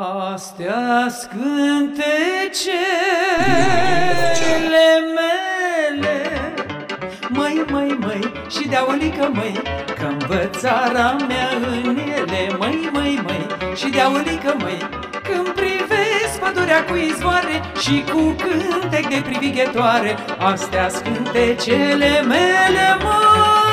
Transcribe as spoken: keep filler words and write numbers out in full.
Astea scântecele mele, măi, măi, măi, și de-aolică, măi, că-mi văd țara mea în ele, măi, măi, măi, și de-aolică, măi, când privesc pădurea cu izvoare și cu cântec de privighetoare. Astea scântecele mele, măi.